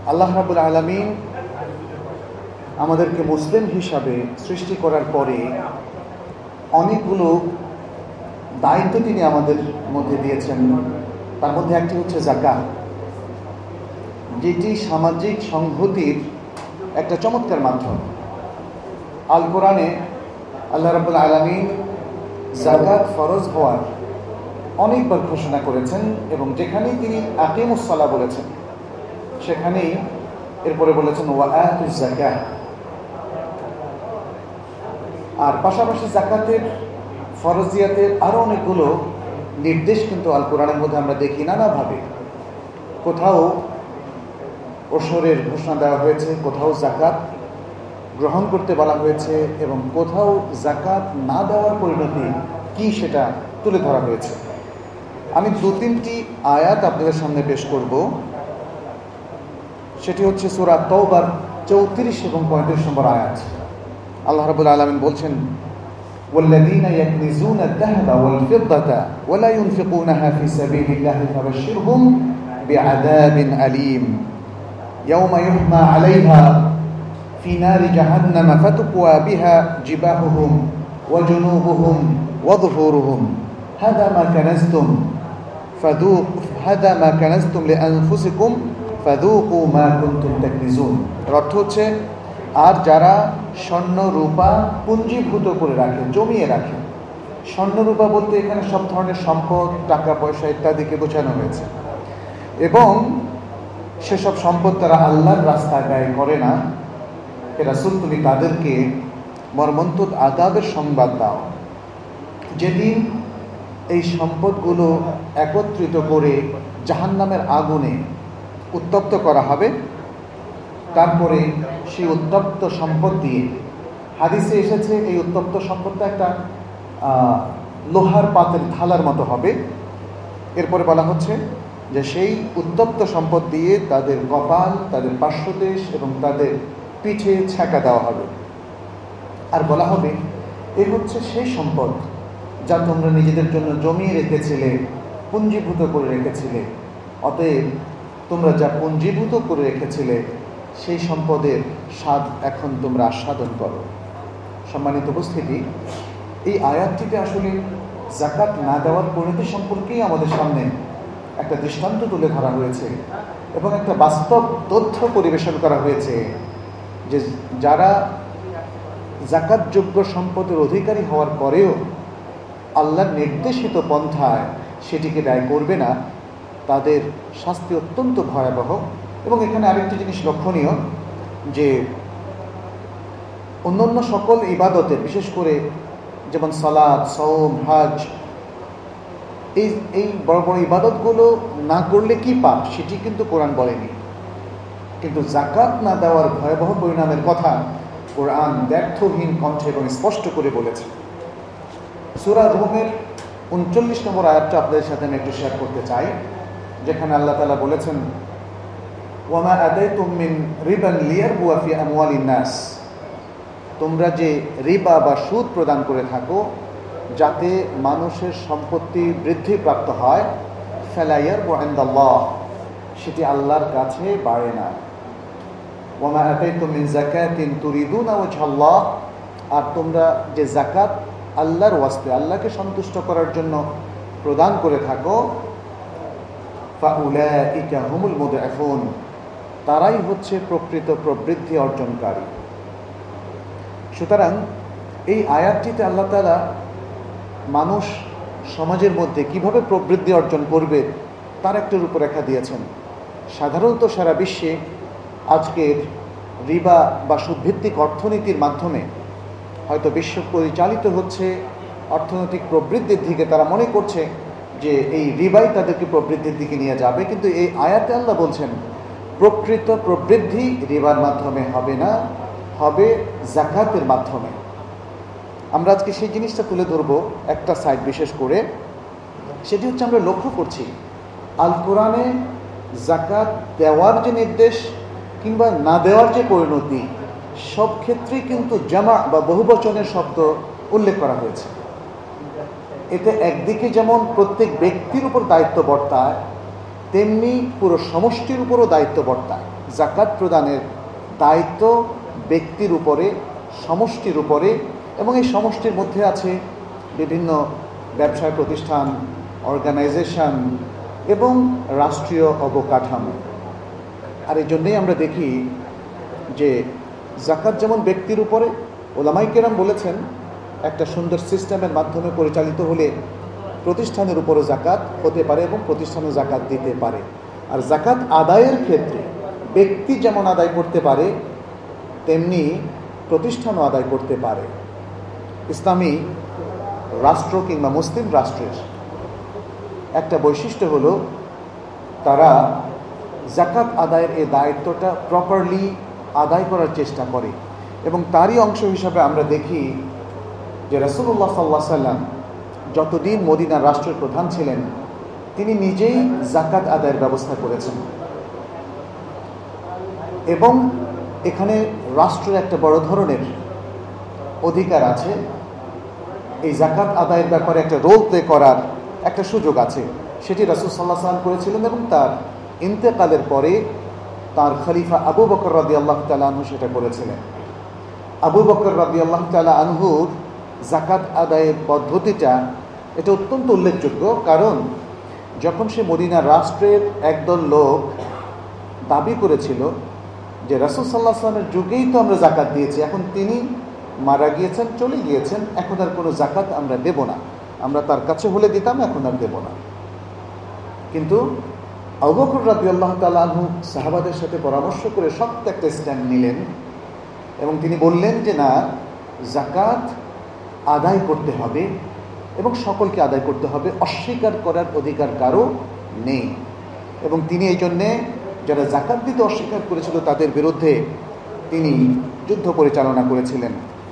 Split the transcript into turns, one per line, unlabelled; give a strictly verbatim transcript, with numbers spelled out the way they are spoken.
আল্লাহ রাব্বুল আলামিন আমাদেরকে মুসলিম হিসাবে সৃষ্টি করার পরে অনেকগুলো দায়িত্ব তিনি আমাদের মধ্যে দিয়েছেন। তার মধ্যে একটি হচ্ছে যাকাত, যেটি সামাজিক সংহতির একটা চমৎকার মাধ্যম। আল কোরআনে আল্লাহ রাব্বুল আলামিন যাকাত ফরজ হওয়ার অনেকবার ঘোষণা করেছেন, এবং যেখানেই তিনি আকিমুস সালাহ বলেছেন সেখানেই এরপরে বলেছেন ওয়া আতুজ যাকাত। আর পাশাপাশি যাকাতের ফরজিয়াতের আরও অনেকগুলো নির্দেশ কিন্তু আল কোরআনের মধ্যে আমরা দেখি নানাভাবে। কোথাও ওশরের ঘোষণা দেওয়া হয়েছে, কোথাও যাকাত গ্রহণ করতে বলা হয়েছে, এবং কোথাও যাকাত না দেওয়ার পরিণতি কি সেটা তুলে ধরা হয়েছে। আমি দু তিনটি আয়াত আপনাদের সামনে পেশ করব। সেটি হচ্ছে সূরা তাওবার চৌত্রিশ এবং পঁয়ত্রিশ নম্বর আয়াত। আল্লাহ রাব্বুল আলামিন বলছেন, ওয়াল্লাযীনা ইয়াকনিজুনা আয-যাহাবা ওয়াল-ফিদ্দাতা ওয়া লা ইউনফিকুনাহা ফী সাবীলিল্লাহি ফাবাশশিরহুম বিআযাবিন আলীম ইয়াওমা ইউহমা আলাইহা ফী নারি জাহান্নামা ফাতুকওয়া বিহা জিবাহুহুম ওয়া জুনুবুহুম ওয়া যুহুরুহুম হাযা মা কানাজতুম ফাযুক হাযা মা কানাজতুম লিআনফুসিকুম ফাযুকু মা কুনতুম তাকনিজুন। অর্থ হচ্ছে, আর যারা স্বর্ণ রূপা পুঞ্জীভূত করে রাখে, জমিয়ে রাখে। স্বর্ণ রূপা বলতে এখানে সব ধরনের সম্পদ, টাকা পয়সা ইত্যাদিকে বোঝানো হয়েছে, এবং সেসব সম্পদ তারা আল্লাহর রাস্তায় ব্যয় করে না। হে রাসূল, তুমি তাদেরকে মর্মন্তুদ আযাবের সংবাদ দাও, যেদিন এই সম্পদগুলো একত্রিত করে জাহান্নামের আগুনে উত্তপ্ত করা হবে। তারপরে সেই উত্তপ্ত সম্পদ দিয়ে, হাদিসে এসেছে এই উত্তপ্ত সম্পদটা একটা লোহার পাতের থালার মতো হবে। এরপরে বলা হচ্ছে যে সেই উত্তপ্ত সম্পদ দিয়ে তাদের কপাল, তাদের পার্শ্বদেশ এবং তাদের পিঠে ছ্যাঁকা দেওয়া হবে। আর বলা হবে, এ হচ্ছে সেই সম্পদ যা তোমরা নিজেদের জন্য জমিয়ে রেখেছিলে, পুঞ্জীভূত করে রেখেছিলে। অতএব তোমরা যা পুঞ্জীভূত করে রেখেছিলে সেই সম্পদের স্বাদ এখন তোমরা আস্বাদন করো। সম্মানিত উপস্থিতি, এই আয়াতটিতে আসলে যাকাত না দেওয়ার পরিণতি সম্পর্কেই আমাদের সামনে একটা দৃষ্টান্ত তুলে ধরা হয়েছে, এবং একটা বাস্তব তথ্য পরিবেশন করা হয়েছে যে যারা যাকাতযোগ্য সম্পদের অধিকারী হওয়ার পরেও আল্লাহর নির্দেশিত পন্থায় সেটিকে ব্যয় করবে না, তাদের শাস্তি অত্যন্ত ভয়াবহ। এবং এখানে আরেকটি জিনিস লক্ষণীয়, যে অন্যান্য সকল ইবাদতের, বিশেষ করে যেমন সালাত, সওম, হজ, এই এই বড় বড় ইবাদতগুলো না করলে কি পাপ সেটি কিন্তু কোরআন বলেনি, কিন্তু যাকাত না দেওয়ার ভয়াবহ পরিণামের কথা কোরআন ব্যর্থহীন কণ্ঠে এবং স্পষ্ট করে বলেছে। সূরা রুমের উনচল্লিশ নম্বর আয়াতটা আপনাদের সাথে আমি একটু শেয়ার করতে চাই, যেখানে আল্লাহ তাআলা বলেছেন, ওয়ামা আতাইতুম মিন রিবান লিয়ারবুয়া ফি আমওয়ালিন নাস, তোমরা যে রিবা বা সুদ প্রদান করে থাকো যাতে মানুষের সম্পত্তি বৃদ্ধি প্রাপ্ত হয়, ফালা ইয়ারবু ইনদাল্লাহ, সেটি আল্লাহর কাছে বাড়ে না। ওয়ামা আতাইতুম মিন যাকাতিন তুরিদুনা ওয়াজহাল্লাহ, আর তোমরা যে যাকাত আল্লাহর ওয়াস্তে, আল্লাহকে সন্তুষ্ট করার জন্য প্রদান করে থাকো, ফাউলাইকা হুমুল মুদঈফুন, তারাই হচ্ছে প্রকৃত প্রবৃদ্ধি অর্জনকারী। সুতরাং এই আয়াতটিতে আল্লাহ তাআলা মানুষ সমাজের মধ্যে কিভাবে প্রবৃদ্ধি অর্জন করবে তার একটা রূপরেখা দিয়েছেন। সাধারণত সারা বিশ্বে আজকের রিবা বা সুদভিত্তিক অর্থনীতির মাধ্যমে হয়তো বিশ্ব পরিচালিত হচ্ছে অর্থনৈতিক প্রবৃদ্ধির দিকে। তারা মনে করছে যে এই রিবাই তাদেরকে প্রবৃদ্ধির দিকে নিয়ে যাবে, কিন্তু এই আয়াতে আল্লাহ বলছেন প্রকৃত প্রবৃদ্ধি রিবার মাধ্যমে হবে না, হবে যাকাতের মাধ্যমে। আমরা আজকে সেই জিনিসটা তুলে ধরব একটা সাইড বিশেষ করে, সেটি হচ্ছে আমরা লক্ষ্য করছি আল কোরআনে যাকাত দেওয়ার যে নির্দেশ কিংবা না দেওয়ার যে পরিণতি, সব ক্ষেত্রেই কিন্তু জামা বা বহুবচনের শব্দ উল্লেখ করা হয়েছে। এতে একদিকে যেমন প্রত্যেক ব্যক্তির উপর দায়িত্ব বর্তায়, তেমনি পুরো সমষ্টির উপরও দায়িত্ব বর্তায়। জাকাত প্রদানের দায়িত্ব ব্যক্তির উপরে, সমষ্টির উপরে, এবং এই সমষ্টির মধ্যে আছে বিভিন্ন ব্যবসায় প্রতিষ্ঠান, অর্গানাইজেশন এবং রাষ্ট্রীয় অবকাঠামো। আর এই জন্যেই আমরা দেখি যে জাকাত যেমন ব্যক্তির উপরে, ওলামায়ে কেরাম বলেছেন একটা সুন্দর সিস্টেমের মাধ্যমে পরিচালিত হলে প্রতিষ্ঠানের উপরও জাকাত হতে পারে এবং প্রতিষ্ঠানও জাকাত দিতে পারে। আর জাকাত আদায়ের ক্ষেত্রে ব্যক্তি যেমন আদায় করতে পারে তেমনি প্রতিষ্ঠানও আদায় করতে পারে। ইসলামী রাষ্ট্র কিংবা মুসলিম রাষ্ট্রের একটা বৈশিষ্ট্য হলো তারা জাকাত আদায়ের এই দায়িত্বটা প্রপারলি আদায় করার চেষ্টা করে, এবং তারই অংশ হিসাবে আমরা দেখি যে রাসূলুল্লাহ সাল্লাল্লাহু আলাইহি সাল্লাম যতদিন মদিনার রাষ্ট্রের প্রধান ছিলেন তিনি নিজেই জাকাত আদায়ের ব্যবস্থা করেছেন, এবং এখানে রাষ্ট্রের একটা বড় ধরনের অধিকার আছে। এই জাকাত আদায়ের ব্যাপারে একটা রোল প্লে করার একটা সুযোগ আছে, সেটি রাসূল সাল্লাল্লাহু আলাইহি সাল্লাম করেছিলেন, এবং তার ইন্তেকালের পরে তার খলিফা আবু বকর রাদিয়াল্লাহু তাআলা আনহু সেটা করেছিলেন। আবু বকর রাদিয়াল্লাহু তাআলা আনহুর জাকাত আদায়ের পদ্ধতিটা এটা অত্যন্ত উল্লেখযোগ্য, কারণ যখন সে মদিনার রাষ্ট্রের একদল লোক দাবি করেছিল যে রাসূল সাল্লাল্লাহু আলাইহি সাল্লামের যুগেই তো আমরা জাকাত দিয়েছি, এখন তিনি মারা গিয়েছেন, চলে গিয়েছেন, এখন আর কোনো জাকাত আমরা দেব না, আমরা তার কাছে হলে দিতাম, এখন আর দেব না। কিন্তু আবু বকর রাদিয়াল্লাহু তাআলা আনহু সাহাবাদের সাথে পরামর্শ করে শক্ত একটা স্ট্যান্ড নিলেন, এবং তিনি বললেন যে না, জাকাত আদায় করতে হবে এবং সকলকে আদায় করতে হবে, অস্বীকার করার অধিকার কারো নেই। এবং তিনি এই জন্যে যারা জাকাত দিতে অস্বীকার করেছিল তাদের বিরুদ্ধে তিনি যুদ্ধ পরিচালনা করেছিলেন।